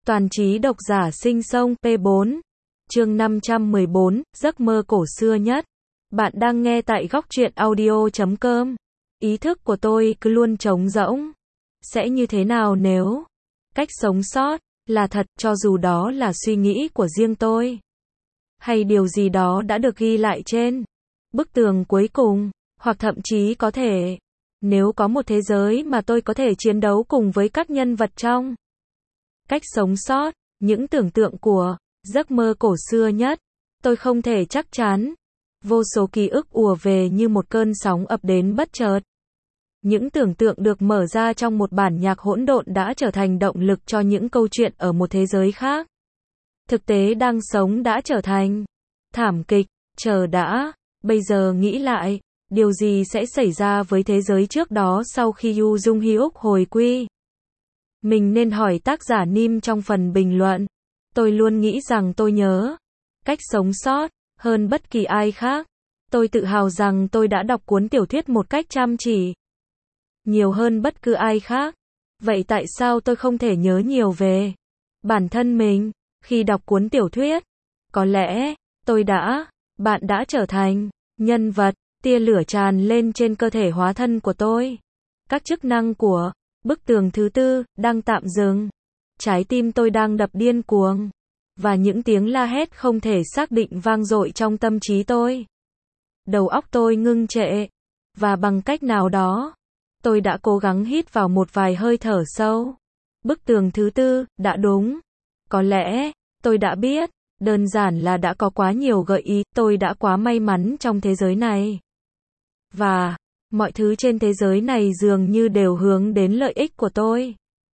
Toàn trí độc giả sinh sông P4. Chương 514, giấc mơ cổ xưa nhất. Bạn đang nghe tại góc truyện audio.com. Ý thức của tôi cứ luôn trống rỗng. Sẽ như thế nào nếu cách sống sót là thật, cho dù đó là suy nghĩ của riêng tôi, hay điều gì đó đã được ghi lại trên bức tường cuối cùng, hoặc thậm chí có thể, nếu có một thế giới mà tôi có thể chiến đấu cùng với các nhân vật trong cách sống sót, những tưởng tượng của giấc mơ cổ xưa nhất, tôi không thể chắc chắn. Vô số ký ức ùa về như một cơn sóng ập đến bất chợt. Những tưởng tượng được mở ra trong một bản nhạc hỗn độn đã trở thành động lực cho những câu chuyện ở một thế giới khác. Thực tế đang sống đã trở thành thảm kịch. Chờ đã, bây giờ nghĩ lại, điều gì sẽ xảy ra với thế giới trước đó sau khi Yu Jung Hyuk hồi quy? Mình nên hỏi tác giả Nim trong phần bình luận. Tôi luôn nghĩ rằng tôi nhớ cách sống sót hơn bất kỳ ai khác. Tôi tự hào rằng tôi đã đọc cuốn tiểu thuyết một cách chăm chỉ, nhiều hơn bất cứ ai khác. Vậy tại sao tôi không thể nhớ nhiều về bản thân mình khi đọc cuốn tiểu thuyết? Có lẽ bạn đã trở thành nhân vật. Tia lửa tràn lên trên cơ thể hóa thân của tôi. Các chức năng của bức tường thứ tư đang tạm dừng. Trái tim tôi đang đập điên cuồng, và những tiếng la hét không thể xác định vang dội trong tâm trí tôi. Đầu óc tôi ngưng trệ, và bằng cách nào đó, tôi đã cố gắng hít vào một vài hơi thở sâu. Bức tường thứ tư đã đúng. Có lẽ tôi đã biết, đơn giản là đã có quá nhiều gợi ý. Tôi đã quá may mắn trong thế giới này, và mọi thứ trên thế giới này dường như đều hướng đến lợi ích của tôi.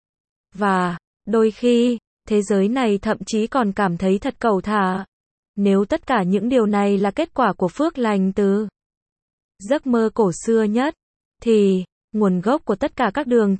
Và đôi khi, thế giới này thậm chí còn cảm thấy thật cẩu thả. Nếu tất cả những điều này là kết quả của phước lành từ giấc mơ cổ xưa nhất, thì nguồn gốc của tất cả các đường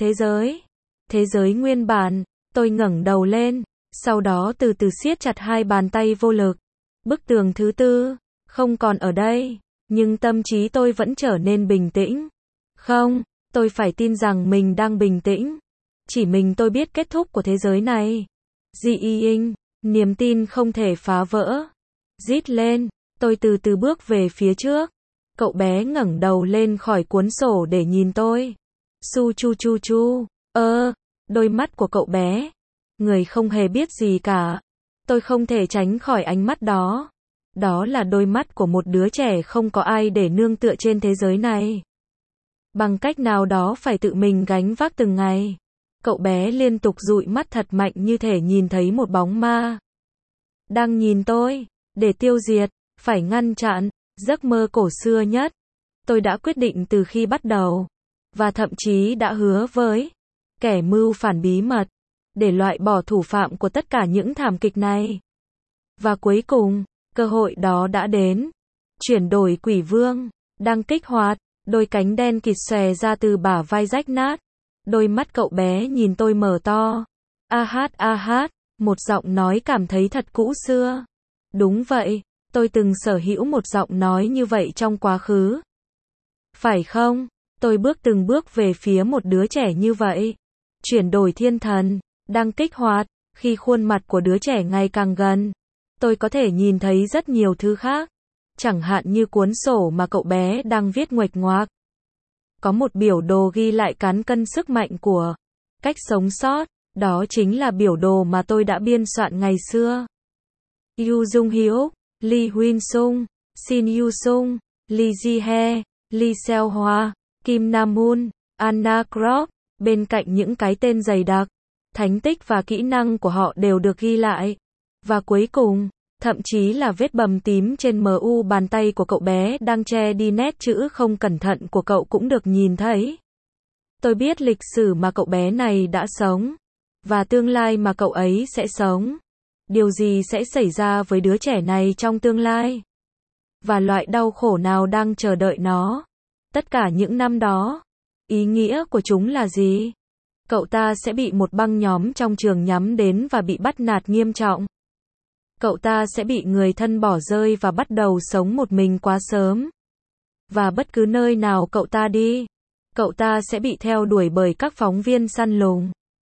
thế giới nguyên bản. Tôi ngẩng đầu lên, sau đó từ từ siết chặt hai bàn tay vô lực. Bức tường thứ tư không còn ở đây, nhưng tâm trí tôi vẫn trở nên bình tĩnh. Không, tôi phải tin rằng mình đang bình tĩnh. Chỉ mình tôi biết kết thúc của thế giới này. Ji Ying, niềm tin không thể phá vỡ. Rít lên, tôi từ từ bước về phía trước. Cậu bé ngẩng đầu lên khỏi cuốn sổ để nhìn tôi. Su chu chu chu, đôi mắt của cậu bé. Người không hề biết gì cả. Tôi không thể tránh khỏi ánh mắt đó. Đó là đôi mắt của một đứa trẻ không có ai để nương tựa trên thế giới này. Bằng cách nào đó phải tự mình gánh vác từng ngày. Cậu bé liên tục dụi mắt thật mạnh như thể nhìn thấy một bóng ma đang nhìn tôi, để tiêu diệt, phải ngăn chặn giấc mơ cổ xưa nhất. Tôi đã quyết định từ khi bắt đầu, và thậm chí đã hứa với kẻ mưu phản bí mật, để loại bỏ thủ phạm của tất cả những thảm kịch này. Và cuối cùng, cơ hội đó đã đến. Chuyển đổi quỷ vương đang kích hoạt, đôi cánh đen kịt xòe ra từ bả vai rách nát. Đôi mắt cậu bé nhìn tôi mở to. A hát, một giọng nói cảm thấy thật cũ xưa. Đúng vậy, tôi từng sở hữu một giọng nói như vậy trong quá khứ. Phải không? Tôi bước từng bước về phía một đứa trẻ như vậy. Chuyển đổi thiên thần đang kích hoạt. Khi khuôn mặt của đứa trẻ ngày càng gần, tôi có thể nhìn thấy rất nhiều thứ khác. Chẳng hạn như cuốn sổ mà cậu bé đang viết nguệch ngoạc. Có một biểu đồ ghi lại cán cân sức mạnh của cách sống sót. Đó chính là biểu đồ mà tôi đã biên soạn ngày xưa. Yu Jung Hyuk, Lee Huynh Sung, Shin Yu Sung, Lee Ji He, Lee Seo Hwa, Kim Nam Moon, Anna Krop. Bên cạnh những cái tên dày đặc, thánh tích và kỹ năng của họ đều được ghi lại. Và cuối cùng, thậm chí là vết bầm tím trên mu bàn tay của cậu bé đang che đi nét chữ không cẩn thận của cậu cũng được nhìn thấy. Tôi biết lịch sử mà cậu bé này đã sống, và tương lai mà cậu ấy sẽ sống. Điều gì sẽ xảy ra với đứa trẻ này trong tương lai? Và loại đau khổ nào đang chờ đợi nó? Tất cả những năm đó, ý nghĩa của chúng là gì? Cậu ta sẽ bị một băng nhóm trong trường nhắm đến và bị bắt nạt nghiêm trọng. Cậu ta sẽ bị người thân bỏ rơi và bắt đầu sống một mình quá sớm. Và bất cứ nơi nào cậu ta đi, cậu ta sẽ bị theo đuổi bởi các phóng viên săn lùng.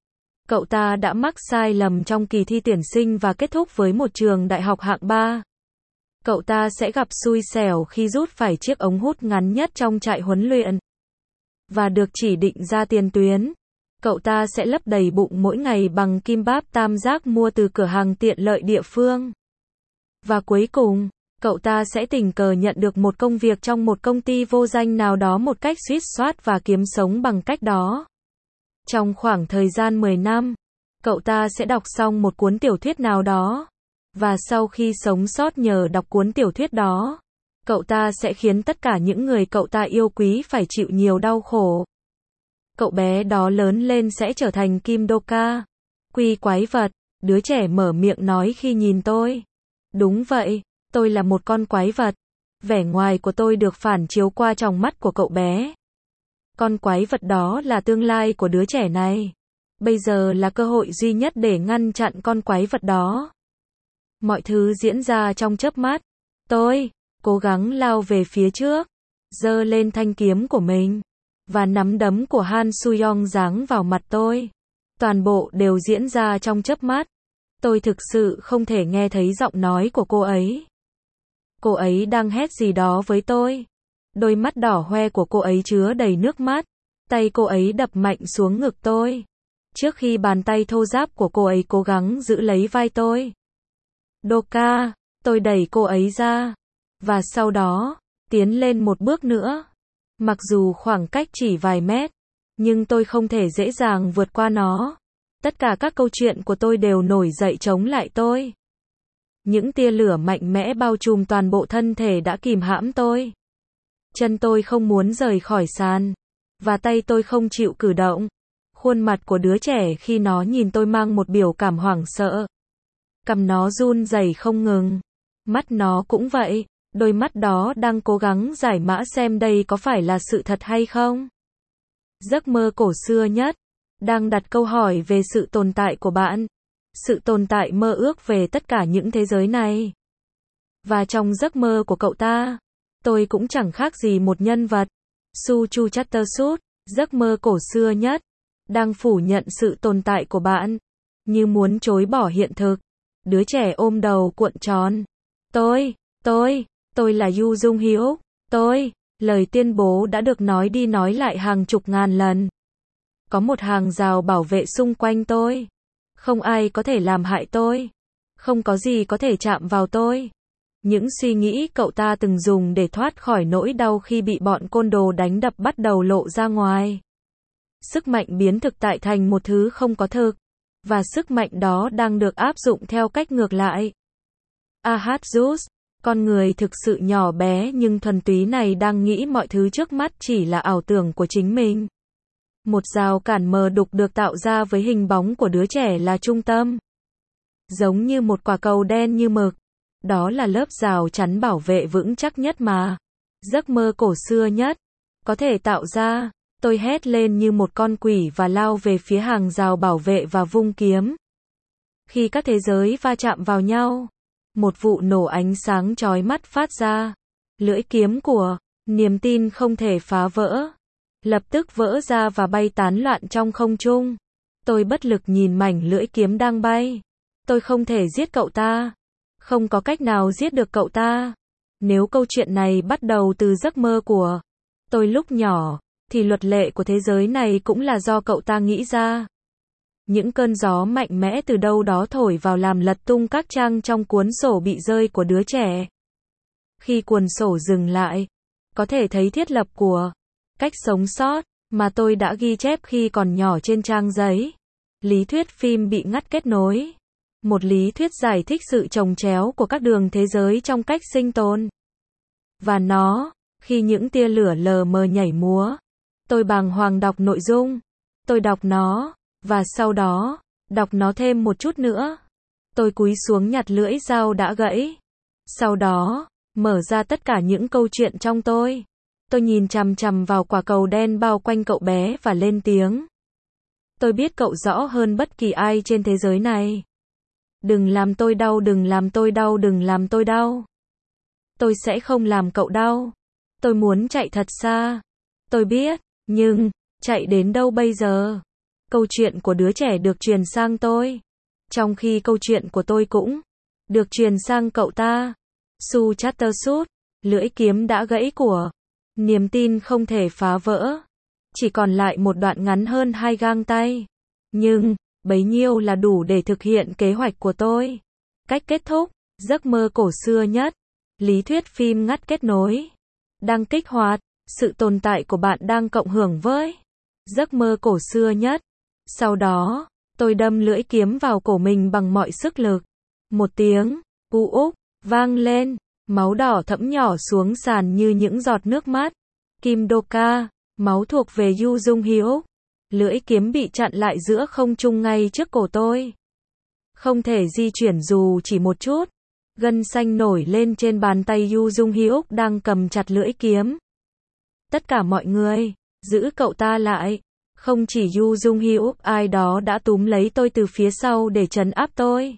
Cậu ta đã mắc sai lầm trong kỳ thi tuyển sinh và kết thúc với một trường đại học hạng 3. Cậu ta sẽ gặp xui xẻo khi rút phải chiếc ống hút ngắn nhất trong trại huấn luyện và được chỉ định ra tiền tuyến. Cậu ta sẽ lấp đầy bụng mỗi ngày bằng kim báp tam giác mua từ cửa hàng tiện lợi địa phương. Và cuối cùng, cậu ta sẽ tình cờ nhận được một công việc trong một công ty vô danh nào đó một cách suýt soát và kiếm sống bằng cách đó. Trong khoảng thời gian 10 năm, cậu ta sẽ đọc xong một cuốn tiểu thuyết nào đó. Và sau khi sống sót nhờ đọc cuốn tiểu thuyết đó, cậu ta sẽ khiến tất cả những người cậu ta yêu quý phải chịu nhiều đau khổ. Cậu bé đó lớn lên sẽ trở thành Kim Doka. Quy quái vật, đứa trẻ mở miệng nói khi nhìn tôi. Đúng vậy, tôi là một con quái vật. Vẻ ngoài của tôi được phản chiếu qua tròng mắt của cậu bé. Con quái vật đó là tương lai của đứa trẻ này. Bây giờ là cơ hội duy nhất để ngăn chặn con quái vật đó. Mọi thứ diễn ra trong chớp mắt. Tôi cố gắng lao về phía trước, giơ lên thanh kiếm của mình, và nắm đấm của Han Soo-young giáng vào mặt tôi. Toàn bộ đều diễn ra trong chớp mắt. Tôi thực sự không thể nghe thấy giọng nói của cô ấy. Cô ấy đang hét gì đó với tôi. Đôi mắt đỏ hoe của cô ấy chứa đầy nước mắt. Tay cô ấy đập mạnh xuống ngực tôi, trước khi bàn tay thô ráp của cô ấy cố gắng giữ lấy vai tôi. Doka, tôi đẩy cô ấy ra, và sau đó, tiến lên một bước nữa. Mặc dù khoảng cách chỉ vài mét, nhưng tôi không thể dễ dàng vượt qua nó. Tất cả các câu chuyện của tôi đều nổi dậy chống lại tôi. Những tia lửa mạnh mẽ bao trùm toàn bộ thân thể đã kìm hãm tôi. Chân tôi không muốn rời khỏi sàn, và tay tôi không chịu cử động. Khuôn mặt của đứa trẻ khi nó nhìn tôi mang một biểu cảm hoảng sợ. Cằm nó run rẩy không ngừng. Mắt nó cũng vậy, đôi mắt đó đang cố gắng giải mã xem đây có phải là sự thật hay không. Giấc mơ cổ xưa nhất đang đặt câu hỏi về sự tồn tại của bạn. Sự tồn tại mơ ước về tất cả những thế giới này. Và trong giấc mơ của cậu ta, tôi cũng chẳng khác gì một nhân vật. Suchu Chattersut, giấc mơ cổ xưa nhất, đang phủ nhận sự tồn tại của bạn, như muốn chối bỏ hiện thực. Đứa trẻ ôm đầu cuộn tròn. Tôi là Yu Jung Hyuk. Lời tuyên bố đã được nói đi nói lại hàng chục ngàn lần. Có một hàng rào bảo vệ xung quanh tôi. Không ai có thể làm hại tôi. Không có gì có thể chạm vào tôi. Những suy nghĩ cậu ta từng dùng để thoát khỏi nỗi đau khi bị bọn côn đồ đánh đập bắt đầu lộ ra ngoài. Sức mạnh biến thực tại thành một thứ không có thực. Và sức mạnh đó đang được áp dụng theo cách ngược lại. Ahadzus, con người thực sự nhỏ bé nhưng thuần túy này đang nghĩ mọi thứ trước mắt chỉ là ảo tưởng của chính mình. Một rào cản mờ đục được tạo ra với hình bóng của đứa trẻ là trung tâm. Giống như một quả cầu đen như mực. Đó là lớp rào chắn bảo vệ vững chắc nhất mà giấc mơ cổ xưa nhất có thể tạo ra. Tôi hét lên như một con quỷ và lao về phía hàng rào bảo vệ và vung kiếm. Khi các thế giới va chạm vào nhau, một vụ nổ ánh sáng chói mắt phát ra. Lưỡi kiếm của niềm tin không thể phá vỡ lập tức vỡ ra và bay tán loạn trong không trung. Tôi bất lực nhìn mảnh lưỡi kiếm đang bay. Tôi không thể giết cậu ta. Không có cách nào giết được cậu ta. Nếu câu chuyện này bắt đầu từ giấc mơ của tôi lúc nhỏ, thì luật lệ của thế giới này cũng là do cậu ta nghĩ ra. Những cơn gió mạnh mẽ từ đâu đó thổi vào làm lật tung các trang trong cuốn sổ bị rơi của đứa trẻ. Khi cuốn sổ dừng lại, có thể thấy thiết lập của cách sống sót mà tôi đã ghi chép khi còn nhỏ trên trang giấy. Lý thuyết phim bị ngắt kết nối. Một lý thuyết giải thích sự chồng chéo của các đường thế giới trong cách sinh tồn. Và nó, khi những tia lửa lờ mờ nhảy múa, tôi bàng hoàng đọc nội dung. Tôi đọc nó, và sau đó, đọc nó thêm một chút nữa. Tôi cúi xuống nhặt lưỡi dao đã gãy. Sau đó, mở ra tất cả những câu chuyện trong tôi. Tôi nhìn chằm chằm vào quả cầu đen bao quanh cậu bé và lên tiếng. Tôi biết cậu rõ hơn bất kỳ ai trên thế giới này. Đừng làm tôi đau, đừng làm tôi đau, đừng làm tôi đau. Tôi sẽ không làm cậu đau. Tôi muốn chạy thật xa. Tôi biết, nhưng, chạy đến đâu bây giờ? Câu chuyện của đứa trẻ được truyền sang tôi. Trong khi câu chuyện của tôi cũng được truyền sang cậu ta. Su Chattersooth, lưỡi kiếm đã gãy của. Niềm tin không thể phá vỡ. Chỉ còn lại một đoạn ngắn hơn 2 gang tay. Nhưng, bấy nhiêu là đủ để thực hiện kế hoạch của tôi. Cách kết thúc, giấc mơ cổ xưa nhất. Lý thuyết phim ngắt kết nối. Đang kích hoạt, sự tồn tại của bạn đang cộng hưởng với giấc mơ cổ xưa nhất. Sau đó, tôi đâm lưỡi kiếm vào cổ mình bằng mọi sức lực. Một tiếng, u úc, vang lên, máu đỏ thẫm nhỏ xuống sàn như những giọt nước mắt. Kim Doka, máu thuộc về Yu Jung Hyuk. Lưỡi kiếm bị chặn lại giữa không trung ngay trước cổ tôi. Không thể di chuyển dù chỉ một chút. Gân xanh nổi lên trên bàn tay Yu Jung Hyuk đang cầm chặt lưỡi kiếm. Tất cả mọi người, giữ cậu ta lại. Không chỉ Yu Jung Hyuk, ai đó đã túm lấy tôi từ phía sau để trấn áp tôi.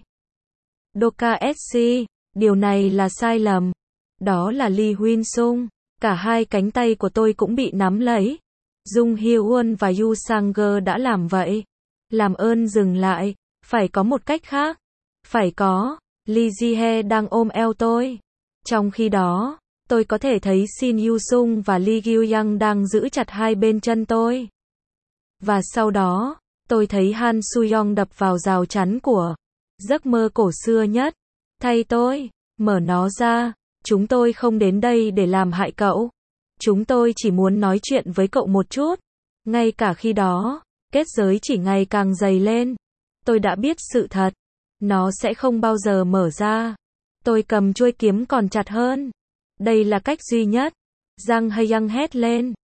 Doka SC, điều này là sai lầm. Đó là Lee Huynh Sung. Cả hai cánh tay của tôi cũng bị nắm lấy. Jung Hyun và Yu Sang-ge đã làm vậy. Làm ơn dừng lại, phải có một cách khác. Phải có. Lee Ji-hye đang ôm eo tôi. Trong khi đó, tôi có thể thấy Shin Yu-sung và Lee Gyu-young đang giữ chặt hai bên chân tôi. Và sau đó, tôi thấy Han Su-young đập vào rào chắn của giấc mơ cổ xưa nhất. Thay tôi, mở nó ra. Chúng tôi không đến đây để làm hại cậu. Chúng tôi chỉ muốn nói chuyện với cậu một chút. Ngay cả khi đó, kết giới chỉ ngày càng dày lên. Tôi đã biết sự thật. Nó sẽ không bao giờ mở ra. Tôi cầm chuôi kiếm còn chặt hơn. Đây là cách duy nhất. Giang Hae-young hét lên.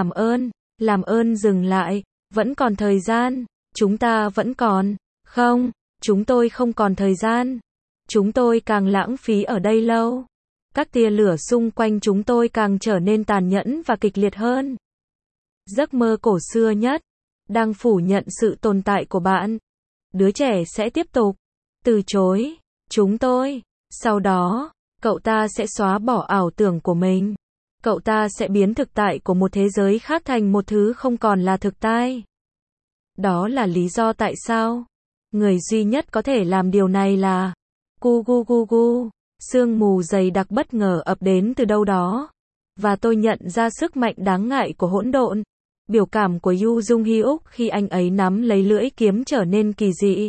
Làm ơn dừng lại. Vẫn còn thời gian. Chúng ta vẫn còn. Không, chúng tôi không còn thời gian. Chúng tôi càng lãng phí ở đây lâu. Các tia lửa xung quanh chúng tôi càng trở nên tàn nhẫn và kịch liệt hơn. Giấc mơ cổ xưa nhất đang phủ nhận sự tồn tại của bạn. Đứa trẻ sẽ tiếp tục từ chối chúng tôi. Sau đó, cậu ta sẽ xóa bỏ ảo tưởng của mình. Cậu ta sẽ biến thực tại của một thế giới khác thành một thứ không còn là thực tại. Đó là lý do tại sao người duy nhất có thể làm điều này là Gugugugu. Sương mù dày đặc bất ngờ ập đến từ đâu đó. Và tôi nhận ra sức mạnh đáng ngại của hỗn độn. Biểu cảm của Yu Jung Hyuk khi anh ấy nắm lấy lưỡi kiếm trở nên kỳ dị.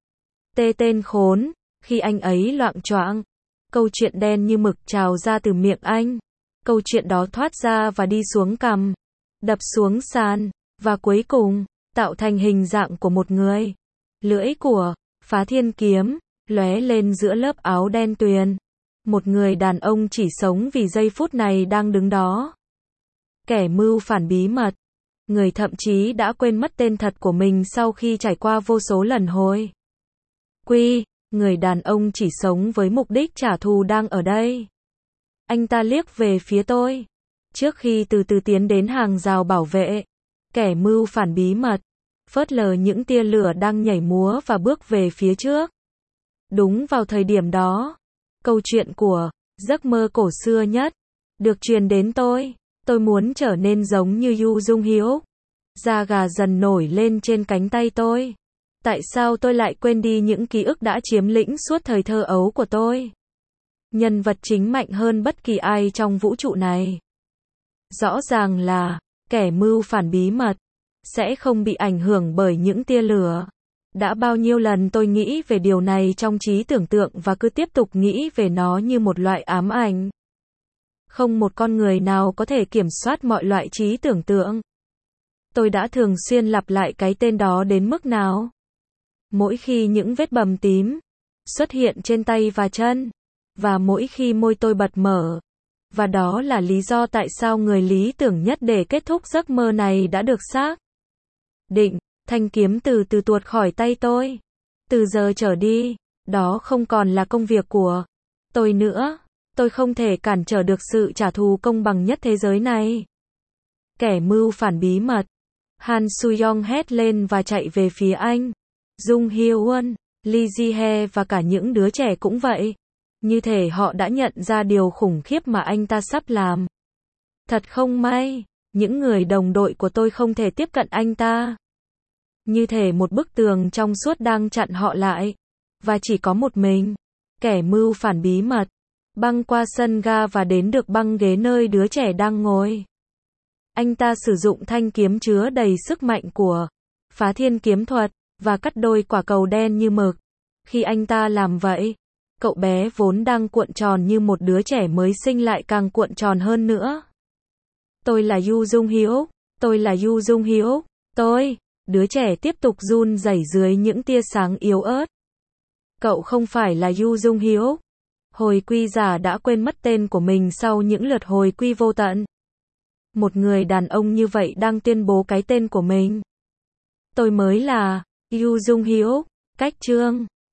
Tên khốn, khi anh ấy loạng choạng. Câu chuyện đen như mực trào ra từ miệng anh. Câu chuyện đó thoát ra và đi xuống cằm, đập xuống sàn, và cuối cùng, tạo thành hình dạng của một người. Lưỡi của Phá Thiên Kiếm lóe lên giữa lớp áo đen tuyền. Một người đàn ông chỉ sống vì giây phút này đang đứng đó. Kẻ mưu phản bí mật. Người thậm chí đã quên mất tên thật của mình sau khi trải qua vô số lần hồi. Người đàn ông chỉ sống với mục đích trả thù đang ở đây. Anh ta liếc về phía tôi. Trước khi từ từ tiến đến hàng rào bảo vệ. Kẻ mưu phản bí mật phớt lờ những tia lửa đang nhảy múa và bước về phía trước. Đúng vào thời điểm đó, câu chuyện của giấc mơ cổ xưa nhất được truyền đến tôi. Tôi muốn trở nên giống như Yu Jung Hyuk. Da gà dần nổi lên trên cánh tay tôi. Tại sao tôi lại quên đi những ký ức đã chiếm lĩnh suốt thời thơ ấu của tôi? Nhân vật chính mạnh hơn bất kỳ ai trong vũ trụ này. Rõ ràng là kẻ mưu phản bí mật sẽ không bị ảnh hưởng bởi những tia lửa. Đã bao nhiêu lần tôi nghĩ về điều này trong trí tưởng tượng và cứ tiếp tục nghĩ về nó như một loại ám ảnh. Không một con người nào có thể kiểm soát mọi loại trí tưởng tượng. Tôi đã thường xuyên lặp lại cái tên đó đến mức nào? Mỗi khi những vết bầm tím xuất hiện trên tay và chân, và mỗi khi môi tôi bật mở. Và đó là lý do tại sao người lý tưởng nhất để kết thúc giấc mơ này đã được xác định. Thanh kiếm từ từ tuột khỏi tay tôi. Từ giờ trở đi, đó không còn là công việc của tôi nữa. Tôi không thể cản trở được sự trả thù công bằng nhất thế giới này. Kẻ mưu phản bí mật. Han Su-young hét lên và chạy về phía anh. Jung Hyun, Lee Ji-hye và cả những đứa trẻ cũng vậy. Như thể họ đã nhận ra điều khủng khiếp mà anh ta sắp làm. Thật không may, những người đồng đội của tôi không thể tiếp cận anh ta. Như thể một bức tường trong suốt đang chặn họ lại. Và chỉ có một mình. Kẻ mưu phản bí mật. Băng qua sân ga và đến được băng ghế nơi đứa trẻ đang ngồi. Anh ta sử dụng thanh kiếm chứa đầy sức mạnh của Phá Thiên kiếm thuật, và cắt đôi quả cầu đen như mực. Khi anh ta làm vậy, cậu bé vốn đang cuộn tròn như một đứa trẻ mới sinh lại càng cuộn tròn hơn nữa. Tôi là Yu Dung Hyuk, tôi là Yu Dung Hyuk, đứa trẻ tiếp tục run rẩy dưới những tia sáng yếu ớt. Cậu không phải là Yu Dung Hyuk. Hồi quy giả đã quên mất tên của mình sau những lượt hồi quy vô tận. Một người đàn ông như vậy đang tuyên bố cái tên của mình. Tôi mới là Yu Dung Hyuk. Cách chương